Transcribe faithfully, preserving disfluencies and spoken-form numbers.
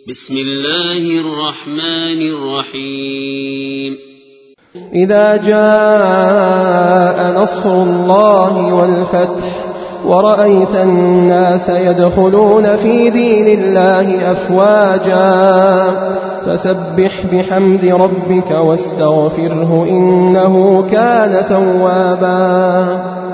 بسم الله الرحمن الرحيم إذا جاء نصر الله والفتح ورأيت الناس يدخلون في دين الله أفواجا فسبح بحمد ربك واستغفره إنه كان توابا